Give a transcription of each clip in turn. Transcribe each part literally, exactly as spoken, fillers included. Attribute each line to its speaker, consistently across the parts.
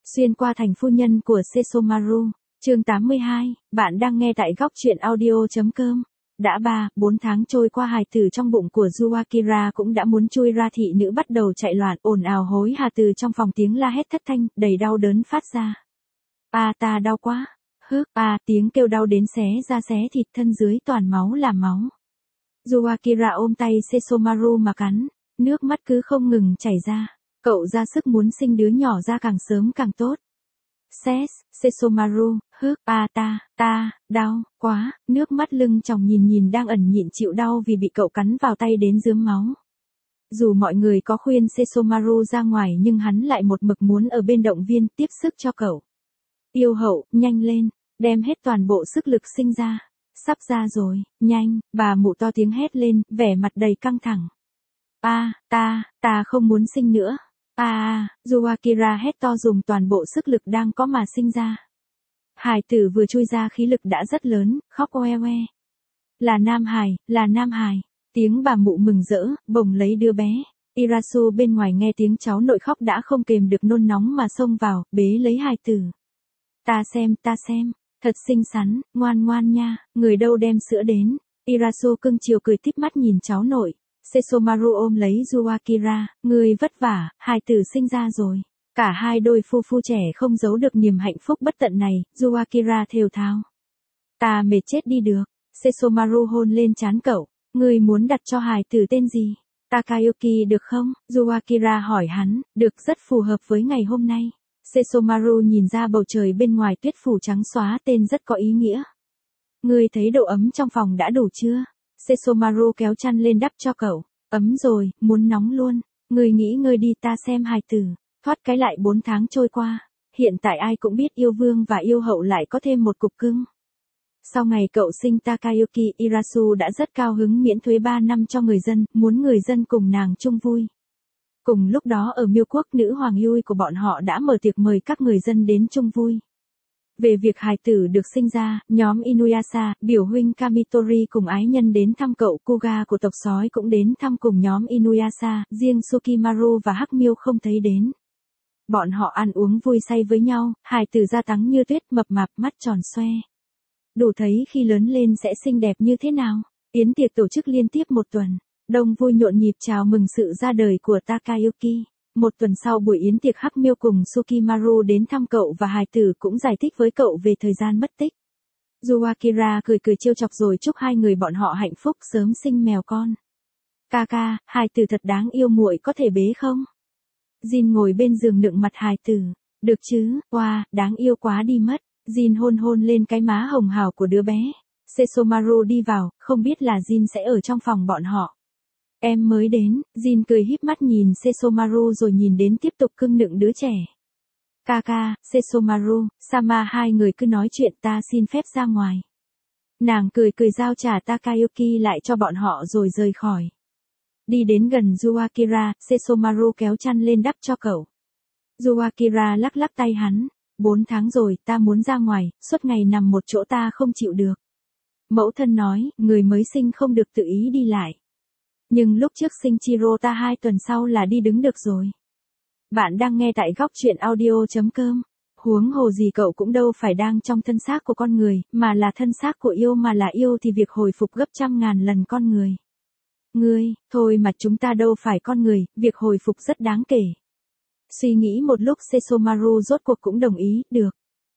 Speaker 1: Xuyên qua thành phu nhân của Sesomaru, chương tám mươi hai, bạn đang nghe tại góc truyện audio.com. Đã ba, bốn tháng trôi qua, hài tử trong bụng của Yuakira cũng đã muốn chui ra, thị nữ bắt đầu chạy loạn, ồn ào hối hả từ trong phòng, tiếng la hét thất thanh, đầy đau đớn phát ra. A ta đau quá, hức, a tiếng kêu đau đến xé da xé thịt, thân dưới toàn máu là máu. Yuakira ôm tay Sesomaru mà cắn, nước mắt cứ không ngừng chảy ra. Cậu ra sức muốn sinh đứa nhỏ ra càng sớm càng tốt. Ses, Sesomaru, hức, a ta, ta, đau, quá, nước mắt lưng tròng nhìn nhìn đang ẩn nhịn chịu đau vì bị cậu cắn vào tay đến rướm máu. Dù mọi người có khuyên Sesomaru ra ngoài nhưng hắn lại một mực muốn ở bên động viên tiếp sức cho cậu. Yêu hậu, nhanh lên, đem hết toàn bộ sức lực sinh ra. Sắp ra rồi, nhanh, bà mụ to tiếng hét lên, vẻ mặt đầy căng thẳng. A, ta, ta không muốn sinh nữa. A a, Yuakira hét to dùng toàn bộ sức lực đang có mà sinh ra. Hài tử vừa chui ra khí lực đã rất lớn, khóc oe oe. Là nam hài, là nam hài. Tiếng bà mụ mừng rỡ, bồng lấy đứa bé. Irasu bên ngoài nghe tiếng cháu nội khóc đã không kềm được nôn nóng mà xông vào, bế lấy hài tử. Ta xem, ta xem, thật xinh xắn, ngoan ngoan nha, người đâu đem sữa đến. Irasu cưng chiều cười tít mắt nhìn cháu nội. Sesomaru ôm lấy Yuakira, người vất vả, hài tử sinh ra rồi. Cả hai đôi phu phu trẻ không giấu được niềm hạnh phúc bất tận này, Yuakira thều thào. Ta mệt chết đi được. Sesomaru hôn lên trán cậu, người muốn đặt cho hài tử tên gì? Takayuki được không? Yuakira hỏi hắn, được, rất phù hợp với ngày hôm nay. Sesomaru nhìn ra bầu trời bên ngoài tuyết phủ trắng xóa, tên rất có ý nghĩa. Người thấy độ ấm trong phòng đã đủ chưa? Sesomaru kéo chăn lên đắp cho cậu. Ấm rồi, muốn nóng luôn. Người nghỉ ngơi đi, ta xem hài tử. Thoát cái lại bốn tháng trôi qua. Hiện tại ai cũng biết yêu vương và yêu hậu lại có thêm một cục cưng. Sau ngày cậu sinh Takayuki, Irasu đã rất cao hứng miễn thuế ba năm cho người dân, muốn người dân cùng nàng chung vui. Cùng lúc đó ở Miêu quốc, nữ hoàng Yui của bọn họ đã mở tiệc mời các người dân đến chung vui. Về việc hài tử được sinh ra, nhóm Inuyasha, biểu huynh Kamitori cùng ái nhân đến thăm cậu, Kuga của tộc sói cũng đến thăm cùng nhóm Inuyasha, riêng Sukimaru và Hắc Miêu không thấy đến. Bọn họ ăn uống vui say với nhau, hài tử da trắng như tuyết, mập mạp, mắt tròn xoe. Đủ thấy khi lớn lên sẽ xinh đẹp như thế nào. Yến tiệc tổ chức liên tiếp một tuần, đông vui nhộn nhịp chào mừng sự ra đời của Takayuki. Một tuần sau buổi yến tiệc, Hắc Miêu cùng Sukimaru đến thăm cậu và hài tử cũng giải thích với cậu về thời gian mất tích. Yuakira cười cười trêu chọc rồi chúc hai người bọn họ hạnh phúc sớm sinh mèo con. Kaka, hài tử thật đáng yêu, muội có thể bế không? Jin ngồi bên giường nựng mặt hài tử. Được chứ, wow, đáng yêu quá đi mất. Jin hôn hôn lên cái má hồng hào của đứa bé. Sesomaru đi vào, không biết là Jin sẽ ở trong phòng bọn họ. Em mới đến, Jin cười híp mắt nhìn Sesomaru rồi nhìn đến tiếp tục cưng nựng đứa trẻ. Kaka, Sesomaru, Sama, hai người cứ nói chuyện, ta xin phép ra ngoài. Nàng cười cười giao trả Takayuki lại cho bọn họ rồi rời khỏi. Đi đến gần Yuakira, Sesomaru kéo chăn lên đắp cho cậu. Yuakira lắc lắc tay hắn. Bốn tháng rồi, ta muốn ra ngoài, suốt ngày nằm một chỗ ta không chịu được. Mẫu thân nói, người mới sinh không được tự ý đi lại. Nhưng lúc trước sinh Chiro ta hai tuần sau là đi đứng được rồi. Bạn đang nghe tại góc truyện audio.com. Huống hồ gì cậu cũng đâu phải đang trong thân xác của con người, mà là thân xác của yêu, mà là yêu thì việc hồi phục gấp trăm ngàn lần con người. Ngươi, thôi mà chúng ta đâu phải con người, việc hồi phục rất đáng kể. Suy nghĩ một lúc, Sesomaru rốt cuộc cũng đồng ý, được.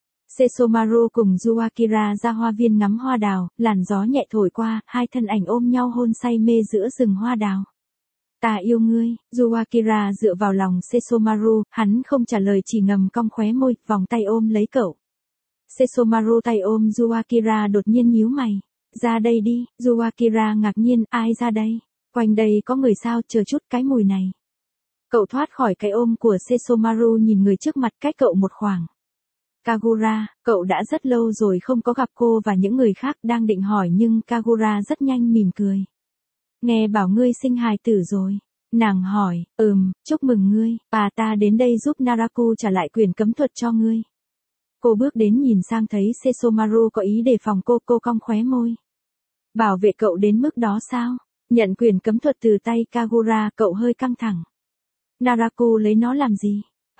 Speaker 1: Sesomaru cùng Yuakira ra hoa viên ngắm hoa đào, làn gió nhẹ thổi qua, hai thân ảnh ôm nhau hôn say mê giữa rừng hoa đào. Ta yêu ngươi, Yuakira dựa vào lòng Sesomaru, hắn không trả lời chỉ ngầm cong khóe môi, vòng tay ôm lấy cậu. Sesomaru tay ôm Yuakira đột nhiên nhíu mày. Ra đây đi, Yuakira ngạc nhiên, ai ra đây? Quanh đây có người sao, chờ chút, cái mùi này. Cậu thoát khỏi cái ôm của Sesomaru nhìn người trước mặt cách cậu một khoảng. Kagura, cậu đã rất lâu rồi không có gặp cô và những người khác, đang định hỏi nhưng Kagura rất nhanh mỉm cười. Nghe bảo ngươi sinh hài tử rồi. Nàng hỏi, ừm, chúc mừng ngươi, bà ta đến đây giúp Naraku trả lại quyền cấm thuật cho ngươi. Cô bước đến nhìn sang thấy Sesomaru có ý đề phòng cô, cô cong khóe môi. Bảo vệ cậu đến mức đó sao? Nhận quyền cấm thuật từ tay Kagura, cậu hơi căng thẳng. Naraku lấy nó làm gì?